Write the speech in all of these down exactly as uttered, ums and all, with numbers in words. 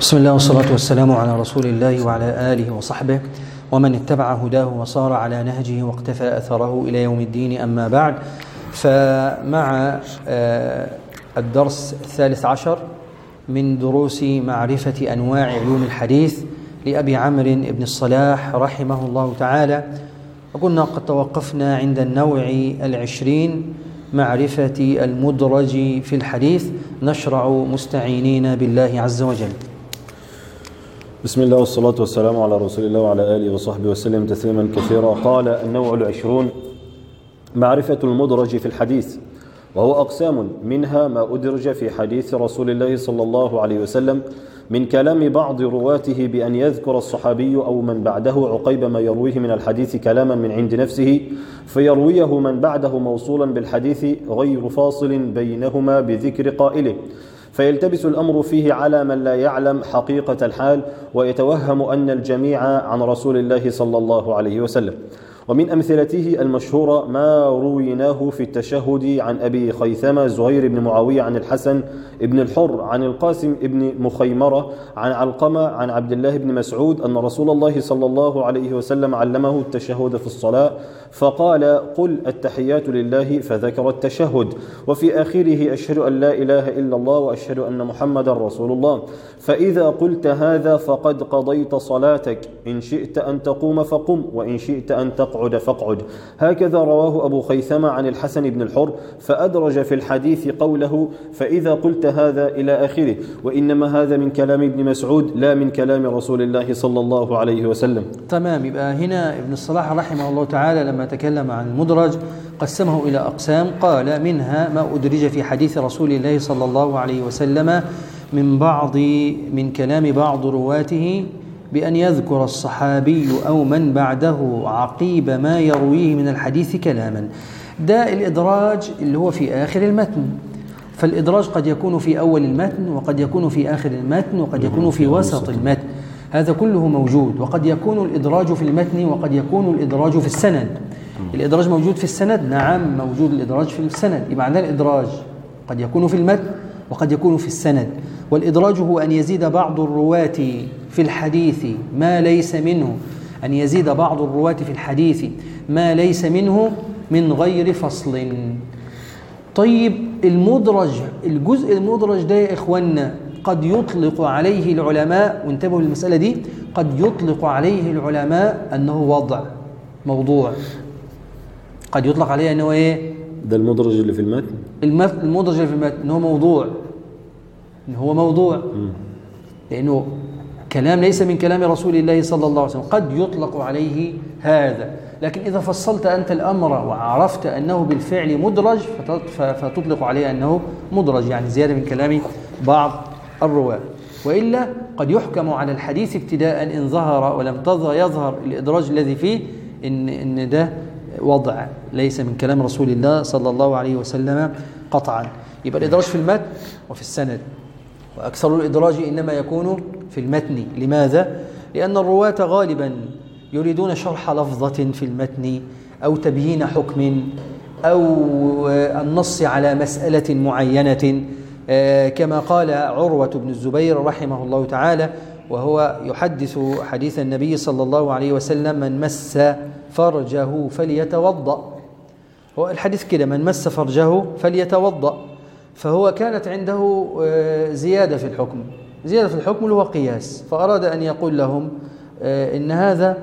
بسم الله والصلاة والسلام على رسول الله وعلى آله وصحبه ومن اتبع هداه وصار على نهجه واقتفى أثره إلى يوم الدين. أما بعد، فمع الدرس الثالث عشر من دروس معرفة أنواع علوم الحديث لأبي عمرو بن الصلاح رحمه الله تعالى، وكنا قد توقفنا عند النوع العشرين معرفة المدرج في الحديث. نشرع مستعينين بالله عز وجل. بسم الله والصلاة والسلام على رسول الله وعلى آله وصحبه وسلم تسليما كثيرا. قال النوع العشرون معرفة المدرج في الحديث، وهو أقسام منها ما أدرج في حديث رسول الله صلى الله عليه وسلم من كلام بعض رواته بأن يذكر الصحابي أو من بعده عقيب ما يرويه من الحديث كلاما من عند نفسه، فيرويه من بعده موصولا بالحديث غير فاصل بينهما بذكر قائله، فيلتبس الأمر فيه على من لا يعلم حقيقة الحال ويتوهم أن الجميع عن رسول الله صلى الله عليه وسلم. ومن أمثلته المشهورة ما رويناه في التشهد عن أبي خيثمة زهير بن معاوية عن الحسن بن الحر عن القاسم بن مخيمرة عن علقمة عن عبد الله بن مسعود أن رسول الله صلى الله عليه وسلم علمه التشهد في الصلاة فقال: قل التحيات لله، فذكر التشهد، وفي آخره: أشهد أن لا إله إلا الله وأشهد أن محمدا رسول الله، فإذا قلت هذا فقد قضيت صلاتك، إن شئت أن تقوم فقم وإن شئت أن تقعد فاقعد. هكذا رواه أبو خيثمة عن الحسن بن الحر، فأدرج في الحديث قوله فإذا قلت هذا إلى آخره، وإنما هذا من كلام ابن مسعود لا من كلام رسول الله صلى الله عليه وسلم. تمام. يبقى هنا ابن الصلاح رحمه الله تعالى لما تكلم عن المدرج قسمه إلى أقسام. قال منها ما أدرج في حديث رسول الله صلى الله عليه وسلم من بعض من كلام بعض رواته بأن يذكر الصحابي أو من بعده عقيب ما يرويه من الحديث كلاما. ده الإدراج اللي هو في آخر المتن. فالإدراج قد يكون في أول المتن، وقد يكون في آخر المتن، وقد يكون في وسط المتن. هذا كله موجود. وقد يكون الإدراج في المتن، وقد يكون الإدراج في السند. الإدراج موجود في السند؟ نعم، موجود الإدراج في السند. يبقى عندنا الإدراج قد يكون في المتن وقد يكون في السند. والإدراج هو أن يزيد بعض الرواة في الحديث ما ليس منه أن يزيد بعض الرواة في الحديث ما ليس منه من غير فصل. طيب، المدرج، الجزء المدرج ده يا إخواننا قد يطلق عليه العلماء، وانتبهوا للمسألة دي، قد يطلق عليه العلماء أنه وضع موضوع. قد يطلق عليه أنه إيه؟ ده المدرج اللي في المتن. المدرج اللي في المتن أنه موضوع، إن هو موضوع م. لأنه كلام ليس من كلام رسول الله صلى الله عليه وسلم. قد يطلق عليه هذا، لكن إذا فصلت أنت الأمر وعرفت أنه بالفعل مدرج فتطلق عليه أنه مدرج، يعني زيادة من كلام بعض الرواة. وإلا قد يحكم على الحديث ابتداء إن ظهر ولم يظهر الإدراج الذي فيه إن, إن ده وضع ليس من كلام رسول الله صلى الله عليه وسلم قطعا. يبقى الإدراج في المتن وفي السند، وأكثر الإدراج إنما يكون في المتن. لماذا؟ لأن الرواة غالبا يريدون شرح لفظة في المتن أو تبيين حكم أو النص على مسألة معينة، كما قال عروة بن الزبير رحمه الله تعالى وهو يحدث حديث النبي صلى الله عليه وسلم: من مس فرجه فليتوضأ. هو الحديث كده: من مس فرجه فليتوضأ. فهو كانت عنده زيادة في الحكم، زيادة في الحكم اللي هو قياس، فأراد أن يقول لهم إن هذا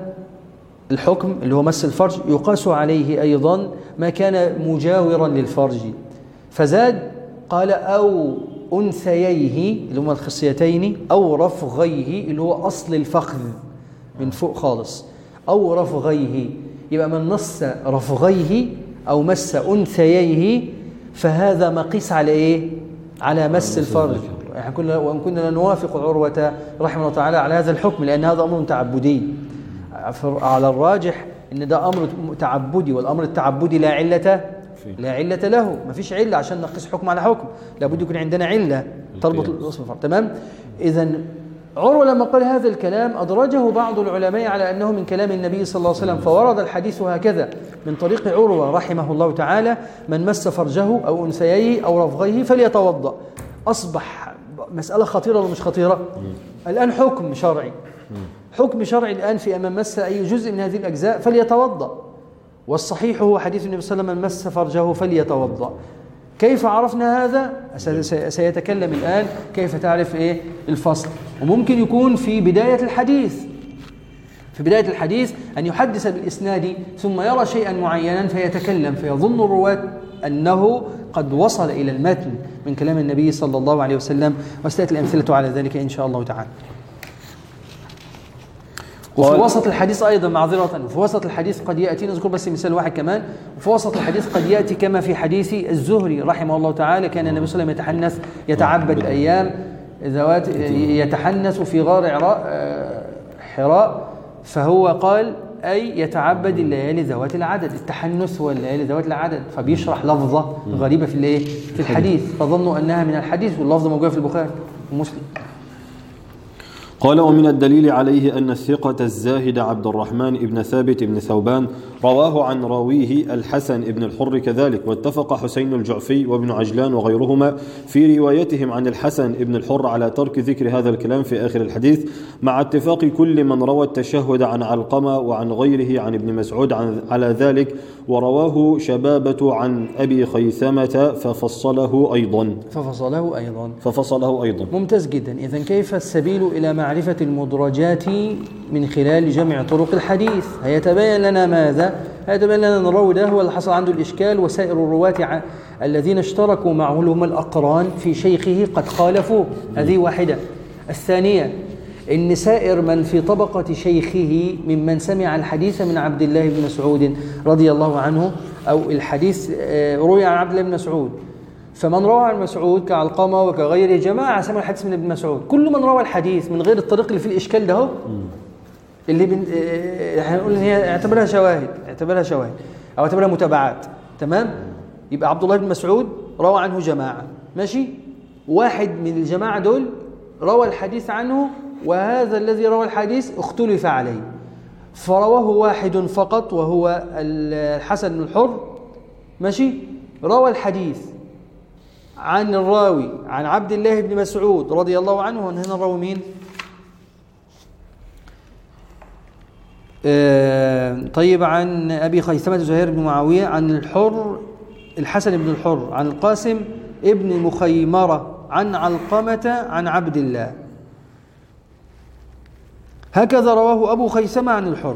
الحكم اللي هو مس الفرج يقاس عليه أيضا ما كان مجاورا للفرج، فزاد قال: أو أنثييه اللي هما الخصيتين، أو رفغيه اللي هو أصل الفخذ من فوق خالص، أو رفغيه. يبقى من مس رفغيه أو مس أنثييه فهذا مقيس على إيه؟ على مس الفرج. يعني كنا وإن كنا لا نوافق عروة رحمه الله تعالى على هذا الحكم، لأن هذا أمر تعبدي. على الراجح إن ده أمر تعبدي، والأمر التعبدي لا علة لا علة له، ما فيش علة عشان نقيس حكم على حكم، لابد يكون عندنا علة تربط الوصف بالفرج. تمام؟ إذن عروة لما قال هذا الكلام أدرجه بعض العلماء على أنه من كلام النبي صلى الله عليه وسلم، فورد الحديث هكذا من طريق عروة رحمه الله تعالى: من مس فرجه أو أنثييه أو رفغيه فليتوضأ. أصبح مسألة خطيرة ولا مش خطيرة؟ مم. الآن حكم شرعي مم. حكم شرعي الآن في أمام مس أي جزء من هذه الأجزاء فليتوضأ، والصحيح هو حديث النبي صلى الله عليه وسلم: من مس فرجه فليتوضأ. كيف عرفنا هذا؟ سيتكلم الآن كيف تعرف إيه الفصل. وممكن يكون في بداية الحديث، في بداية الحديث أن يحدث بالإسناد ثم يرى شيئا معينا فيتكلم فيظن الرواة أنه قد وصل إلى المتن من كلام النبي صلى الله عليه وسلم، وستأتي الأمثلة على ذلك إن شاء الله تعالى. وفي وسط الحديث أيضا معذرة، في وسط الحديث قد يأتي، نذكر بس مثال واحد كمان، وفي وسط الحديث قد يأتي كما في حديث الزهري رحمه الله تعالى: كان النبي صلى الله عليه وسلم يتحنث يتعبد أيام ذوات يتحنث في غار حراء، فهو قال أي يتعبد الليالي ذوات العدد، التحنث والليالي ذوات العدد، فبيشرح لفظة غريبة في الايه في الحديث فظنوا أنها من الحديث، واللفظة موجودة في البخاري ومسلم. قال: ومن الدليل عليه أن الثقة الزاهد عبد الرحمن بن ثابت بن ثوبان رواه عن راويه الحسن بن الحر كذلك، واتفق حسين الجعفي وابن عجلان وغيرهما في روايتهم عن الحسن بن الحر على ترك ذكر هذا الكلام في آخر الحديث، مع اتفاق كل من روى التشهد عن علقمة وعن غيره عن ابن مسعود عن على ذلك، ورواه شبابة عن أبي خيثمة ففصله أيضا ففصله أيضا ففصله أيضا ممتاز جدا. إذن كيف السبيل إلى معرفة المدرجات من خلال جمع طرق الحديث؟ هيتبين لنا ماذا؟ هيتبين لنا أن الراوي ده هو اللي حصل عنده الإشكال، وسائر الرواة الذين اشتركوا معه هم الأقران في شيخه قد خالفوه. هذه واحدة. الثانية إن سائر من في طبقة شيخه ممن سمع الحديث من عبد الله بن مسعود رضي الله عنه، أو الحديث روي عن عبد الله بن مسعود، فمن روى عن مسعود كعلقمة وكغيره جماعة سمع الحديث من ابن مسعود. كل من روى الحديث من غير الطريق اللي فيه الإشكال ده اللي بن... هنقول ان هي اعتبرها شواهد اعتبرها شواهد او اعتبرها متابعات، تمام؟ يبقى عبد الله بن مسعود روى عنه جماعة، ماشي، واحد من الجماعة دول روى الحديث عنه، وهذا الذي روى الحديث اختلف عليه فرواه واحد فقط وهو الحسن بن الحر، ماشي، روى الحديث عن الراوي عن عبد الله بن مسعود رضي الله عنه. وهنا الراوي مين؟ آه طيب عن أبي خيثمة زهير بن معاوية عن الحر الحسن بن الحر عن القاسم ابن مخيمرة عن علقمة عن عبد الله. هكذا رواه أبو خيثمة عن الحر.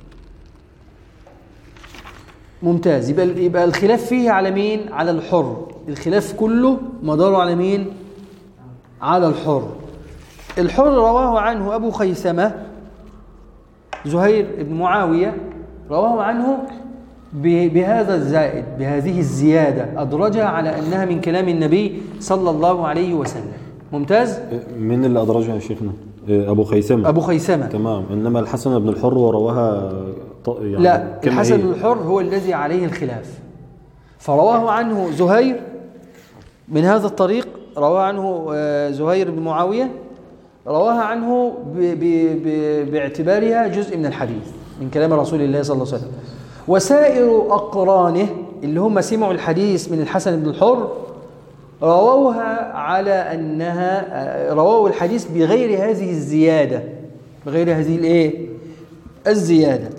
ممتاز. يبقى, يبقى الخلاف فيه على مين؟ على الحر. الخلاف كله مداره على مين؟ على الحر. الحر رواه عنه أبو خيثمة زهير بن معاوية، رواه عنه بهذا الزائد، بهذه الزيادة، أدرجها على أنها من كلام النبي صلى الله عليه وسلم. ممتاز. من اللي أدرجها يا شيخنا؟ أبو خيثمة. أبو خيثمة، تمام. إنما الحسن بن الحر ورواها يعني لا، الحسن بن الحر هو الذي عليه الخلاف، فرواه عنه زهير من هذا الطريق، رواه عنه زهير بن معاوية، رواها عنه ب ب ب باعتبارها جزء من الحديث من كلام رسول الله صلى الله عليه وسلم. وسائر أقرانه اللي هم سمعوا الحديث من الحسن بن الحر رووها على أنها رووا الحديث بغير هذه الزيادة، بغير هذه الايه الزيادة.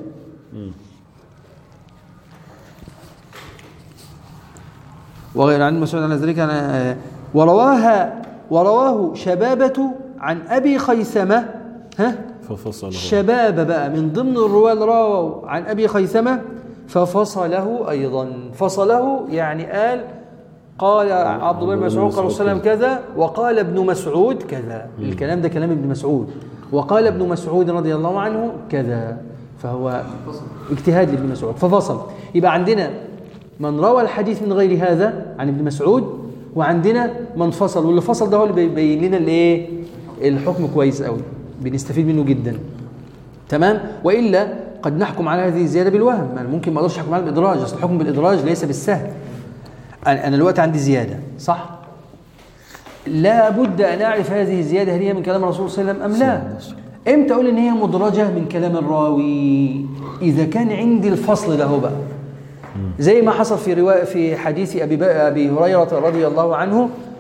وغير عن مسعود عن ذلك أنا ورواها ورواه شبابة عن أبي خيثمة، ها ففصله شباب بقى من ضمن الرواة اللي رووا عن أبي خيثمة ففصله أيضا. فصله يعني قال قال عبد الله بن مسعود قال صلى الله عليه وسلم كذا، وقال ابن مسعود كذا. الكلام ده كلام ابن مسعود، وقال ابن مسعود رضي الله عنه كذا، فهو اجتهاد لابن مسعود ففصل. يبقى عندنا من روى الحديث من غير هذا عن ابن مسعود، وعندنا من فصل، واللي فصل ده هو اللي بيبين لنا الايه الحكم كويس قوي، بنستفيد منه جدا، تمام؟ والا قد نحكم على هذه الزياده بالوهم، ممكن ما اقدرش احكم على الادراج، اصل الحكم بالادراج ليس بالسهل. انا دلوقتي عندي زياده صح، لا بد ان اعرف هذه الزياده هل هي من كلام الرسول صلى الله عليه وسلم ام لا. امتى اقول ان هي مدرجه من كلام الراوي؟ اذا كان عندي الفصل ده هو بقى، زي ما حصل في رواية في حديث أبي, أبي هريرة رضي الله عنه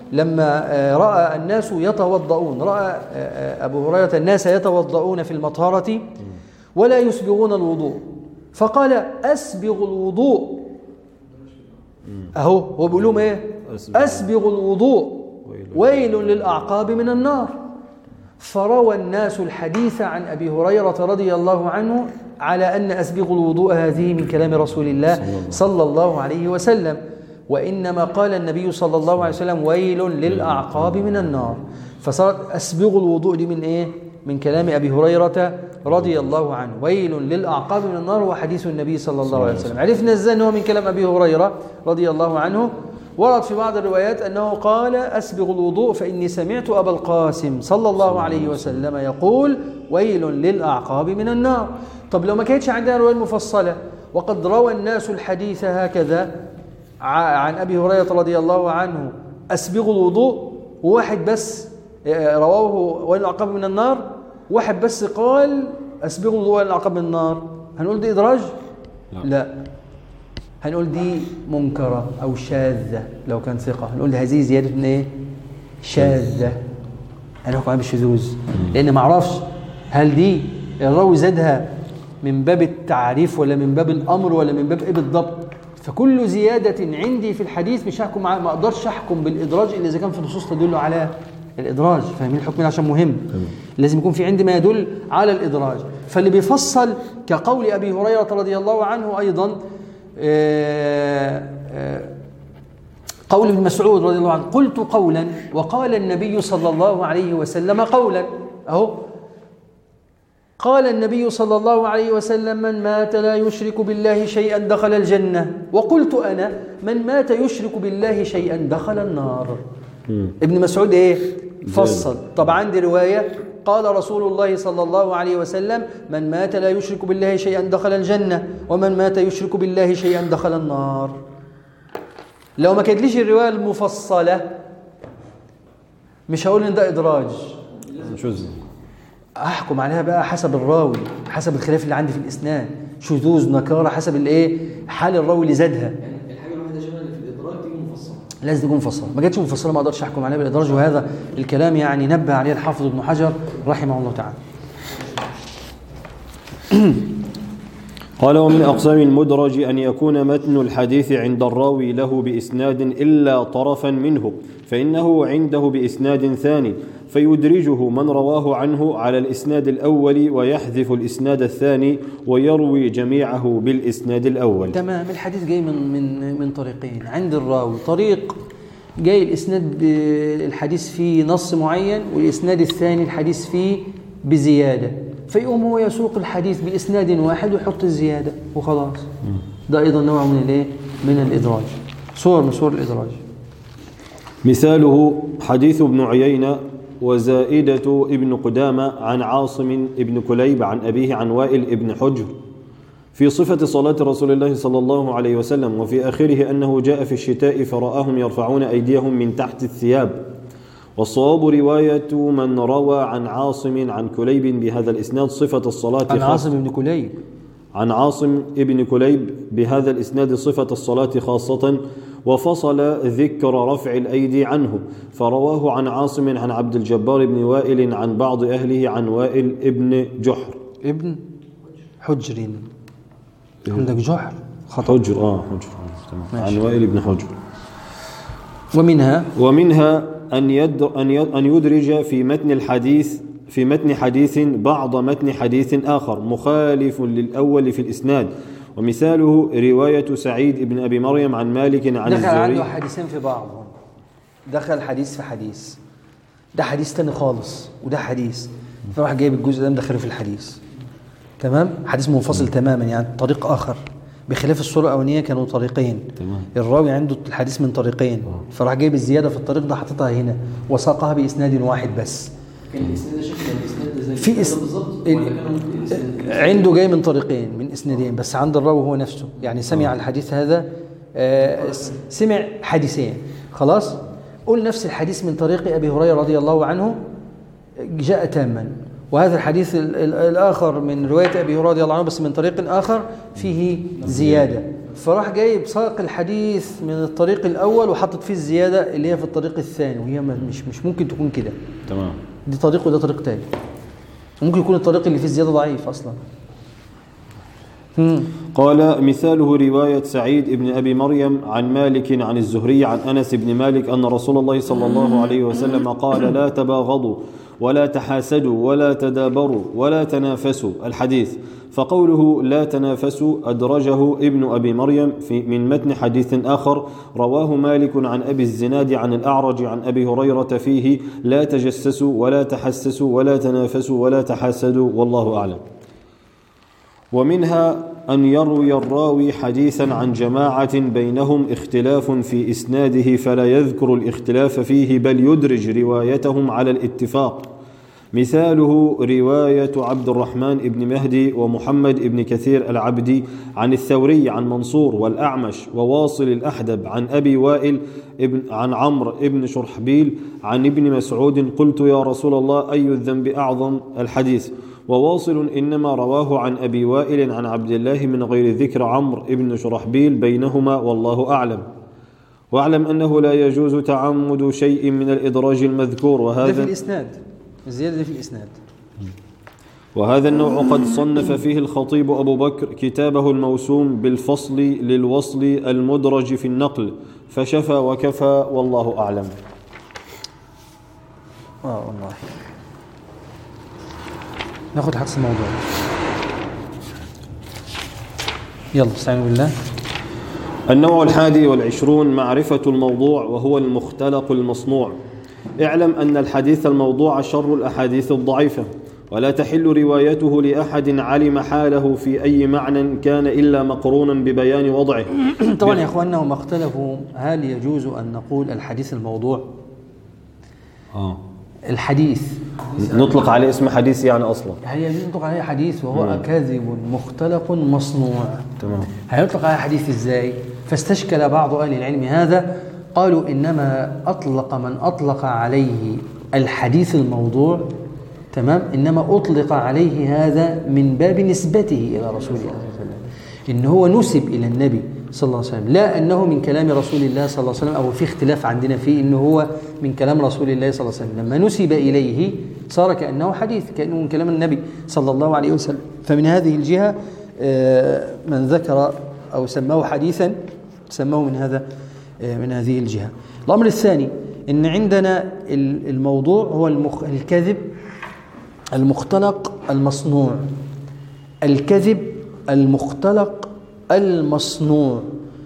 لما رأى الناس يتوضؤون، رأى أبو هريرة الناس يتوضؤون في المطهرة ولا يسبغون الوضوء، فقال أسبغ الوضوء. أهو هو بيقول لهم إيه؟ أسبغ الوضوء ويل للأعقاب من النار. فروى الناس الحديث عن أبي هريرة رضي الله عنه على أن أسبغ الوضوء هذه من كلام رسول الله صلى الله عليه وسلم، وإنما قال النبي صلى الله عليه وسلم ويل للأعقاب من النار. فصارت أسبغ الوضوء دي من إيه؟ من كلام أبي هريرة رضي الله عنه. ويل للأعقاب من النار هو حديث النبي صلى الله عليه وسلم. عرفنا إزاي أنه من كلام أبي هريرة رضي الله عنه؟ ورد في بعض الروايات أنه قال أسبغ الوضوء فإني سمعت أبا القاسم صلى الله عليه وسلم يقول ويل للأعقاب من النار. طب لو ما كانتش عندنا رواية مفصلة وقد روى الناس الحديث هكذا عن أبي هريرة رضي الله عنه أسبغ الوضوء، وواحد بس رواه ويل للأعقاب من النار، واحد بس قال أسبغ الوضوء ويل للأعقاب من النار، هنقول دي إدراج؟ لا, لا. هنقول دي منكرة أو شاذة. لو كان ثقة هنقول هذه زيادة من إيه؟ شاذة. أنا أحكم عليها بالشذوذ لأن ما أعرفش هل دي الراوي زادها من باب التعريف ولا من باب الأمر ولا من باب إيه بالضبط. فكل زيادة عندي في الحديث مش هحكم، ما أقدرش أحكم بالإدراج إلا إذا كان في نصوص تدل على الإدراج. فاهمين الحكم عشان مهم؟ لازم يكون في عندي ما يدل على الإدراج. فاللي بيفصل كقول أبي هريرة رضي الله عنه أيضا قول ابن مسعود رضي الله عنه قلت قولا وقال النبي صلى الله عليه وسلم قولا. أهو قال النبي صلى الله عليه وسلم من مات لا يشرك بالله شيئا دخل الجنة، وقلت أنا من مات يشرك بالله شيئا دخل النار. ابن مسعود إيه؟ فصل. طبعا عندي رواية قال رسول الله صلى الله عليه وسلم من مات لا يشرك بالله شيئا دخل الجنة ومن مات يشرك بالله شيئا دخل النار. لو ما كانت ليش الرواية المفصلة مش هقول إن ده إدراج، أحكم عليها بقى حسب الراوي، حسب الخلاف اللي عندي في الإسناد، شذوذ نكارة، حسب الإيه حال الراوي اللي زادها. يعني الحاجة الواحدة شبه اللي في الإدراج تيجي مفصلة، لازم تكون مفصلة. ما جاتش مفصلة ما أقدرش أحكم عليها بالإدراج. وهذا الكلام يعني نبه عليه الحافظ ابن حجر رحمه الله تعالى. قال ومن أقسام المدرج أن يكون متن الحديث عند الراوي له بإسناد إلا طرفا منه فإنه عنده بإسناد ثاني فيدرجه من رواه عنه على الإسناد الأول ويحذف الإسناد الثاني ويروي جميعه بالإسناد الأول. تمام. الحديث جاي من من من طريقين عند الراوي، طريق جاي الإسناد الحديث فيه نص معين، والإسناد الثاني الحديث فيه بزيادة، فيقوم هو يسوق الحديث بإسناد واحد ويحط الزيادة وخلاص. ده أيضا نوع من الايه من الإدراج، صور من صور الإدراج. مثاله حديث ابن عيينة وزائدة ابن قدامة عن عاصم ابن كليب عن أبيه عن وائل ابن حجر في صفة صلاة رسول الله صلى الله عليه وسلم، وفي آخره أنه جاء في الشتاء فرآهم يرفعون أيديهم من تحت الثياب. والصواب رواية من روى عن عاصم عن كليب بهذا الإسناد صفة الصلاة عن عاصم ابن كليب عن عاصم ابن كليب بهذا الإسناد صفة الصلاة خاصة، وفصل ذكر رفع الأيدي عنه، فرواه عن عاصم عن عبد الجبار بن وائل عن بعض أهله عن وائل ابن جحر ابن حجر. عندك جحر خطأ. حجر آه حجر تمام. عن وائل ابن حجر. ومنها ومنها أن يد أن أن يدرج في متن الحديث في متن حديث بعض متن حديث آخر مخالف للأول في الإسناد، ومثاله رواية سعيد بن أبي مريم عن مالك عن الزهري. دخل عنده حديثين في بعض، دخل حديث في حديث، ده حديث تاني خالص وده حديث، فراح جايب الجزء ده مدخله في الحديث. تمام. حديث منفصل تماما، يعني طريق آخر بخلاف الصورة الأولانية كانوا طريقين. تمام. الراوي عنده الحديث من طريقين، فراح جايب الزيادة في الطريق ده حطيتها هنا وساقها بإسناد واحد بس. كان الإسناد ده شكل الإسناد ده زي في إس... بالظبط عنده جاي من طريقين من إسنادين، بس عند الراوي هو نفسه يعني سمع الحديث هذا آه سمع حديثين خلاص. قل نفس الحديث من طريق أبي هريرة رضي الله عنه جاء تاما، وهذا الحديث الآخر من رواية أبي هريرة رضي الله عنه بس من طريق آخر فيه زيادة. فراح جايب ساق الحديث من الطريق الأول وحطت فيه الزيادة اللي هي في الطريق الثاني، وهي مش مش ممكن تكون كده. تمام. دي طريق وده طريق تاني، ممكن يكون الطريق اللي فيه الزيادة ضعيف أصلا. مم. قال مثاله رواية سعيد بن أبي مريم عن مالك عن الزهري عن أنس بن مالك أن رسول الله صلى الله عليه وسلم قال لا تباغضوا ولا تحاسدوا ولا تدابروا ولا تنافسوا الحديث. فقوله لا تنافسوا أدرجه ابن أبي مريم في من متن حديث آخر رواه مالك عن أبي الزناد عن الأعرج عن أبي هريرة فيه لا تجسسوا ولا تحسسوا ولا تنافسوا ولا تحاسدوا والله أعلم. ومنها أن يروي الراوي حديثا عن جماعة بينهم اختلاف في إسناده فلا يذكر الاختلاف فيه بل يدرج روايتهم على الاتفاق. مثاله رواية عبد الرحمن بن مهدي ومحمد بن كثير العبدي عن الثوري عن منصور والأعمش وواصل الأحدب عن أبي وائل ابن عن عمرو بن شرحبيل عن ابن مسعود قلت يا رسول الله أي الذنب أعظم الحديث. وواصل إنما رواه عن أبي وائل عن عبد الله من غير ذكر عمرو بن شرحبيل بينهما والله أعلم. واعلم أنه لا يجوز تعمد شيء من الإدراج المذكور. وهذا ده في الإسناد، الزيادة دي في الإسناد. وهذا النوع قد صنف فيه الخطيب أبو بكر كتابه الموسوم بالفصل للوصل المدرج في النقل فشفى وكفى والله أعلم. آه والله ناخد حدث الموضوع. يلا استعينوا بالله. النوع الحادي والعشرون معرفة الموضوع وهو المختلق المصنوع. اعلم أن الحديث الموضوع شر الأحاديث الضعيفة ولا تحل روايته لأحد علم حاله في أي معنى كان إلا مقرونا ببيان وضعه. طبعا يا أخواننا هم اختلفوا هل يجوز أن نقول الحديث الموضوع؟ آه. الحديث نطلق عليه اسم حديث يعني أصلا هل يجوز نطلق عليه حديث وهو مم. كاذب مختلق مصنوع؟ تمام. هيطلق عليه حديث إزاي؟ فاستشكل بعض أهل العلم هذا، قالوا إنما أطلق من أطلق عليه الحديث الموضوع تمام إنما أطلق عليه هذا من باب نسبته إلى رسول الله صلى الله عليه وسلم، إن هو نسب إلى النبي صلى الله عليه وسلم، لا أنه من كلام رسول الله صلى الله عليه وسلم، أو في اختلاف عندنا فيه إنه هو من كلام رسول الله صلى الله عليه وسلم. لما نسب إليه صار كأنه حديث، كأنه من كلام النبي صلى الله عليه وسلم. فمن هذه الجهة من ذكر أو سماه حديثا سماه من هذا من هذه الجهة. الأمر الثاني إن عندنا الموضوع هو المخ... الكذب المختلق المصنوع. الكذب المختلق المصنوع،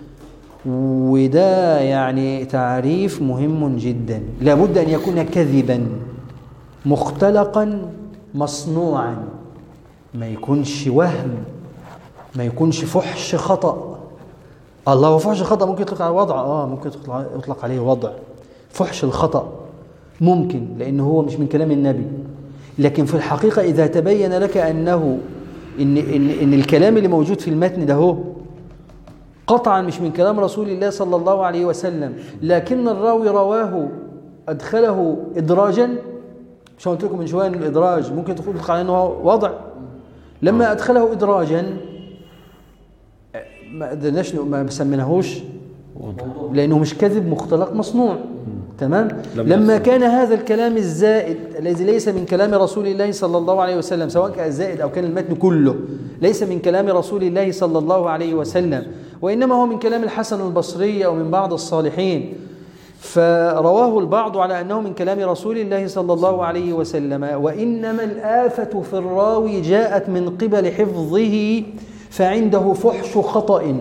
وده يعني تعريف مهم جدا. لابد أن يكون كذبا مختلقا مصنوعا، ما يكونش وهم، ما يكونش فحش خطأ. الله هو فحش خطأ ممكن يطلق على وضع، اه ممكن يطلق عليه وضع. فحش الخطأ ممكن لأنه هو مش من كلام النبي، لكن في الحقيقة إذا تبين لك أنه إن, إن, إن الكلام اللي موجود في المتن ده هو قطعا مش من كلام رسول الله صلى الله عليه وسلم، لكن الراوي رواه أدخله إدراجا، مش قلت لكم من شوية أن الإدراج ممكن تقول على أنه وضع، لما أدخله إدراجا ما قدرناش ما سميناهوش لأنه مش كذب مختلق مصنوع. تمام. لما كان هذا الكلام الزائد الذي ليس من كلام رسول الله صلى الله عليه وسلم، سواء كان الزائد أو كان المتن كله ليس من كلام رسول الله صلى الله عليه وسلم، وإنما هو من كلام الحسن البصري أو من بعض الصالحين، فرواه البعض على أنه من كلام رسول الله صلى الله عليه وسلم، وإنما الآفة في الراوي جاءت من قبل حفظه، فعنده فحش خطأ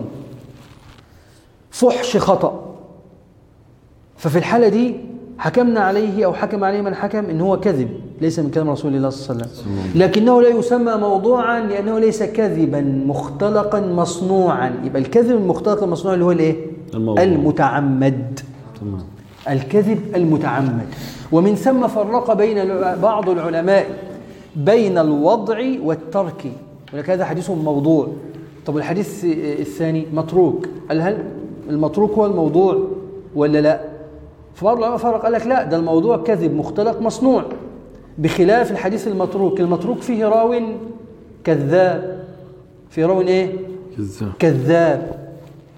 فحش خطأ ففي الحالة دي حكمنا عليه أو حكم عليه من حكم إن هو كذب ليس من كلام رسول الله صلى الله عليه وسلم، لكنه لا يسمى موضوعا لأنه ليس كذبا مختلقا مصنوعا. يبقى الكذب المختلق المصنوع اللي هو الايه؟ المتعمد. تمام. الكذب المتعمد. ومن ثم فرق بين بعض العلماء بين الوضع والترك، ولك هذا حديث موضوع. طب الحديث الثاني متروك، هل المتروك هو الموضوع ولا لا؟ فبعض العلماء فرق قال لك لا، ده الموضوع كذب مختلق مصنوع، بخلاف الحديث المتروك. المتروك فيه راو كذاب، في راو ايه؟ كذاب. كذاب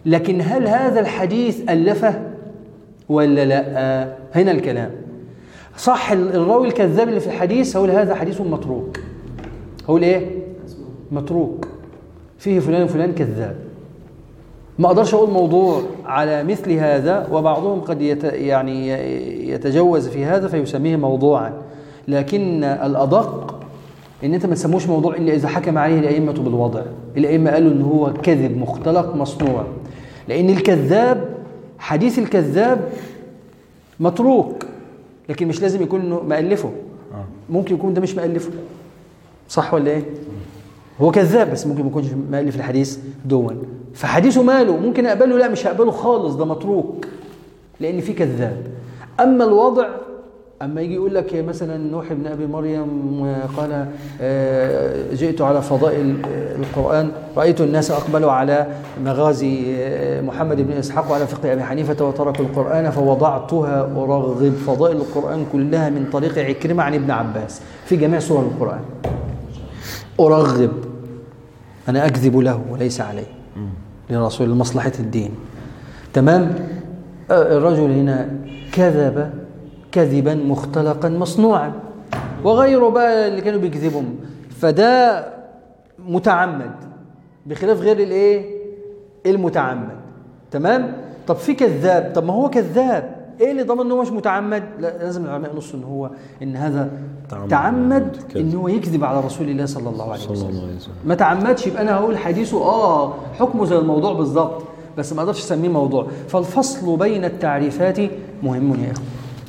لكن هل هذا الحديث ألفه ولا لا؟ هنا الكلام. صح الراوي الكذاب اللي في الحديث هقول هذا حديث متروك، هقول ايه؟ متروك، فيه فلان فلان كذاب. ما اقدرش اقول موضوع على مثل هذا، وبعضهم قد يت يعني يتجوز في هذا فيسميه موضوعا، لكن الادق ان انت ما تسموش موضوع الا اذا حكم عليه الائمه بالوضع. الائمه قالوا ان هو كذب مختلق مصنوع، لان الكذاب حديث الكذاب متروك، لكن مش لازم يكون انه مؤلفه، ممكن يكون ده مش مؤلفه، صح ولا ايه؟ هو كذاب بس ممكن ما يكونش مؤلف الحديث دون، فحديثه ماله؟ ممكن اقبله؟ لا مش هقبله خالص، ده متروك لان فيه كذاب. اما الوضع، اما يجي يقول لك مثلا نوح بن ابي مريم قال جئت على فضائل القران، رايت الناس اقبلوا على مغازي محمد بن اسحاق وعلى فقه ابي حنيفه وتركوا القران فوضعتها ارغب فضائل القران كلها من طريق عكرمه عن ابن عباس في جميع سور القران. ارغب، انا اكذب له وليس عليه لرسول لمصلحه الدين. تمام. الرجل هنا كذب كذبا مختلقا مصنوعا، وغيره بقى اللي كانوا بيكذبهم، فده متعمد بخلاف غير الايه المتعمد. تمام. طب في كذاب، طب ما هو كذاب، ايه اللي ضمن ان هو مش متعمد؟ لا لازم العلماء نصوا ان هو ان هذا تعمد, تعمد ان هو يكذب على رسول الله صلى الله عليه وسلم. ما تعمدش يبقى انا هقول حديثه اه حكمه زي الموضوع بالظبط، بس ما اقدرش اسميه موضوع. فالفصل بين التعريفات مهم يا اخوان.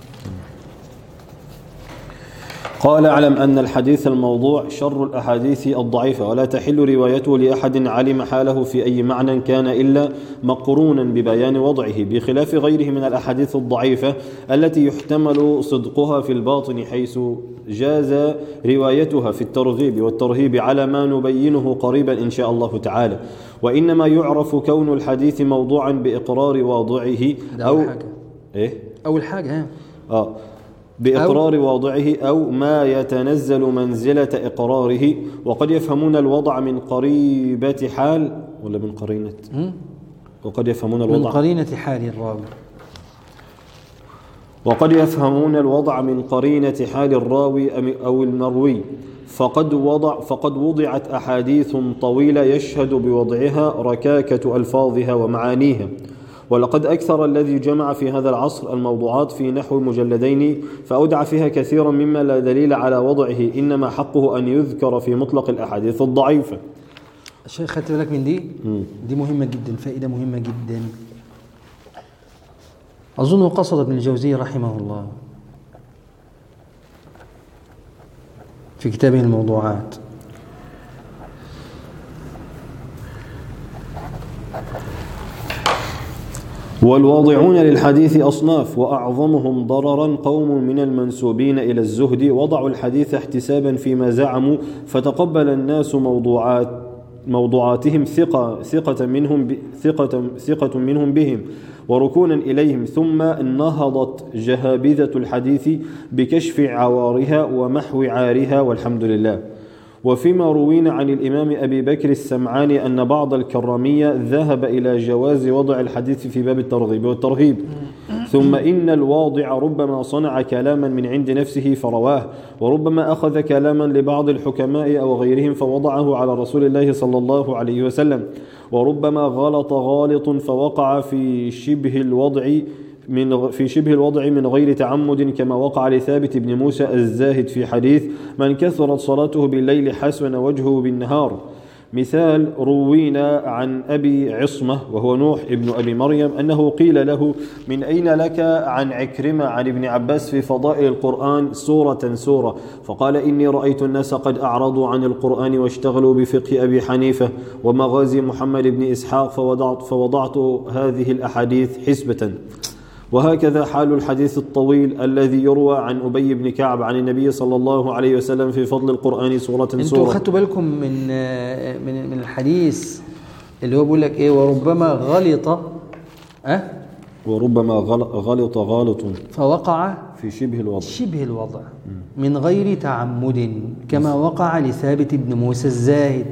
قال اعلم أن الحديث الموضوع شر الأحاديث الضعيفة، ولا تحل روايته لأحد علم حاله في أي معنى كان إلا مقرونا ببيان وضعه، بخلاف غيره من الأحاديث الضعيفة التي يحتمل صدقها في الباطن، حيث جاز روايتها في الترغيب والترهيب على ما نبينه قريبا إن شاء الله تعالى. وإنما يعرف كون الحديث موضوعا بإقرار واضعه أو حاجة. إيه؟ أول حاجة آه بإقرار أو واضعه أو ما يتنزل منزلة إقراره. وقد يفهمون الوضع من قريبة حال ولا من قرينة وقد يفهمون الوضع من قرينة حال الراوي وقد يفهمون الوضع من قرينة حال الراوي أو المروي. فقد وضع فقد وضعت أحاديث طويلة يشهد بوضعها ركاكة ألفاظها ومعانيها. ولقد أكثر الذي جمع في هذا العصر الموضوعات في نحو مجلدين، فأودع فيها كثيرا مما لا دليل على وضعه، إنما حقه أن يذكر في مطلق الأحاديث الضعيفة. الشيخ خدت بالك من دي؟ م. دي مهمة جدا، فائدة مهمة جدا. أظن قصد ابن الجوزي رحمه الله في كتابه الموضوعات. والواضعون للحديث أصناف، وأعظمهم ضررا قوم من المنسوبين إلى الزهد وضعوا الحديث احتسابا فيما زعموا، فتقبل الناس موضوعات موضوعاتهم ثقة ثقة منهم ثقة ثقة منهم بهم وركونا إليهم، ثم نهضت جهابذة الحديث بكشف عوارها ومحو عارها، والحمد لله. وفيما روينا عن الإمام أبي بكر السمعاني أن بعض الكرامية ذهب إلى جواز وضع الحديث في باب الترغيب والترهيب. ثم إن الواضع ربما صنع كلاما من عند نفسه فرواه، وربما أخذ كلاما لبعض الحكماء أو غيرهم فوضعه على رسول الله صلى الله عليه وسلم، وربما غلط غالط فوقع في شبه الوضع من في شبه الوضع من غير تعمد، كما وقع لثابت بن موسى الزاهد في حديث من كثرت صلاته بالليل حسن وجهه بالنهار. مثال روينا عن أبي عصمة وهو نوح ابن أبي مريم أنه قيل له من أين لك عن عكرمة عن ابن عباس في فضائل القرآن سورة سورة، فقال إني رأيت الناس قد أعرضوا عن القرآن واشتغلوا بفقه أبي حنيفة ومغازي محمد بن إسحاق فوضعت, فوضعت هذه الأحاديث حسبة. وهكذا حال الحديث الطويل الذي يروى عن أبي بن كعب عن النبي صلى الله عليه وسلم في فضل القرآن سورة سورة. انتوا خدتوا بالكم من من من الحديث اللي هو بيقول لك ايه وربما غلط أه؟ وربما غلط غالط فوقع في شبه الوضع شبه الوضع من غير تعمد، كما وقع لثابت بن موسى الزاهد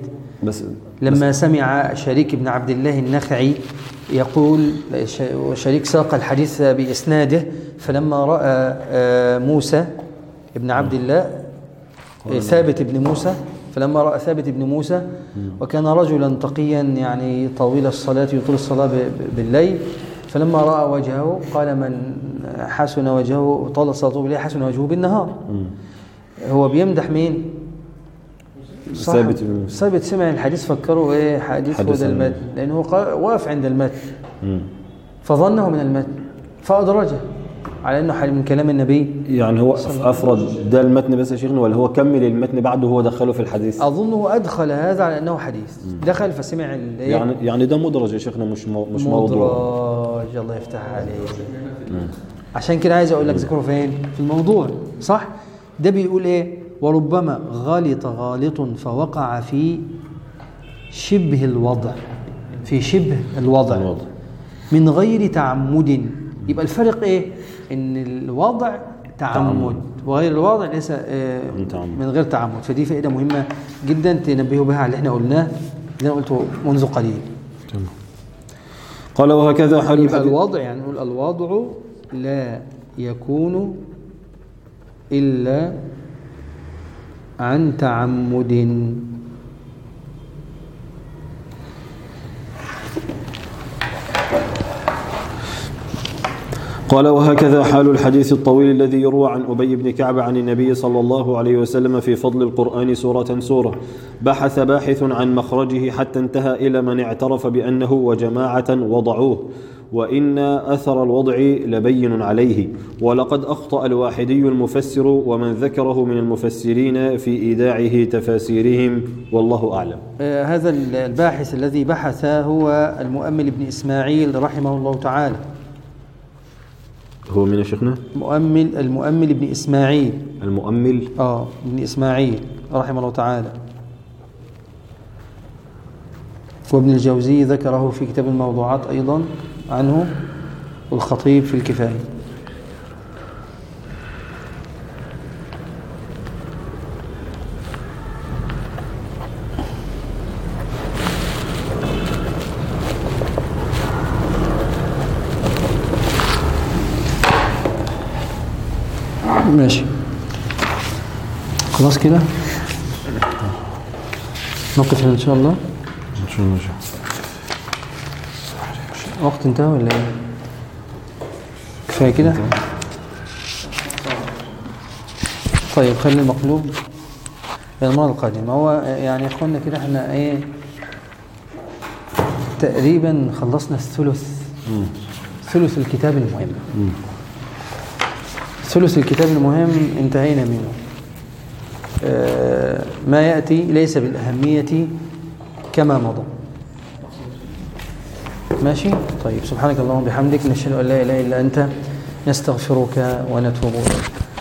بس لما سمع شريك بن عبد الله النخعي يقول، شريك ساق الحديث بإسناده، فلما رأى موسى ابن عبد الله ثابت بن موسى فلما رأى ثابت بن موسى وكان رجلا تقيا يعني طويل الصلاة يطول الصلاة بالليل، فلما رأى وجهه قال من حسن وجهه طال الصلاة بالليل حسن وجهه بالنهار. هو بيمدح مين؟ ثابت ثابت سمع الحديث فكروا ايه حديث هو ده المتن، لأنه واقف عند المتن فظنه من المتن فأدرجه على انه من كلام النبي. يعني هو افرد ده المتن بس يا شيخنا، ولا هو كمل المتن بعده وهو دخله في الحديث؟ اظنه ادخل هذا على انه حديث، دخل فسمع يعني يعني ده مدرج يا شيخنا، مش مو مش موضوع. مدرج، الله يفتح عليك. عشان كده عايز اقول لك ذكره فين في الموضوع، صح؟ ده بيقول ايه؟ وربما غلط غالط فوقع في شبه الوضع، في شبه الوضع, الوضع. من غير تعمد. يبقى الفرق ايه؟ ان الوضع تعمد وغير الوضع ليس آه من غير تعمد. فدي فائده مهمه جدا تنبهوا بها على اللي احنا قلناه اللي انا قلته منذ قليل. تمام. قال وهكذا حال يبقى الوضع، يعني نقول الوضع لا يكون الا عن تعمد. قال وهكذا حال الحديث الطويل الذي يروى عن أبي بن كعب عن النبي صلى الله عليه وسلم في فضل القرآن سورة سورة. بحث باحث عن مخرجه حتى انتهى إلى من اعترف بأنه وجماعة وضعوه، وإن أثر الوضع لبين عليه، ولقد أخطأ الواحدي المفسر ومن ذكره من المفسرين في إيداعه تفاسيرهم، والله أعلم. آه هذا الباحث الذي بحث هو المؤمل بن إسماعيل رحمه الله تعالى. هو من يا شيخنا؟ مؤمل المؤمل بن إسماعيل. المؤمل آه بن إسماعيل رحمه الله تعالى. وابن الجوزي ذكره في كتاب الموضوعات أيضا عنه، والخطيب في الكفاية. ماشي خلاص كده نقف ان شاء الله. ان شاء الله. وقت انتهى ولا ايه؟ كفايه كده. طيب خلي المقلوب المره القادمه. هو يعني يا اخوانا كده احنا ايه تقريبا خلصنا الثلث م. ثلث الكتاب المهم. م. ثلث الكتاب المهم انتهينا منه. آه ما يأتي ليس بالأهمية كما مضى. ماشي؟ طيب سبحانك اللهم وبحمدك نشهد أن لا إله إلا أنت نستغفرك ونتوب إليك.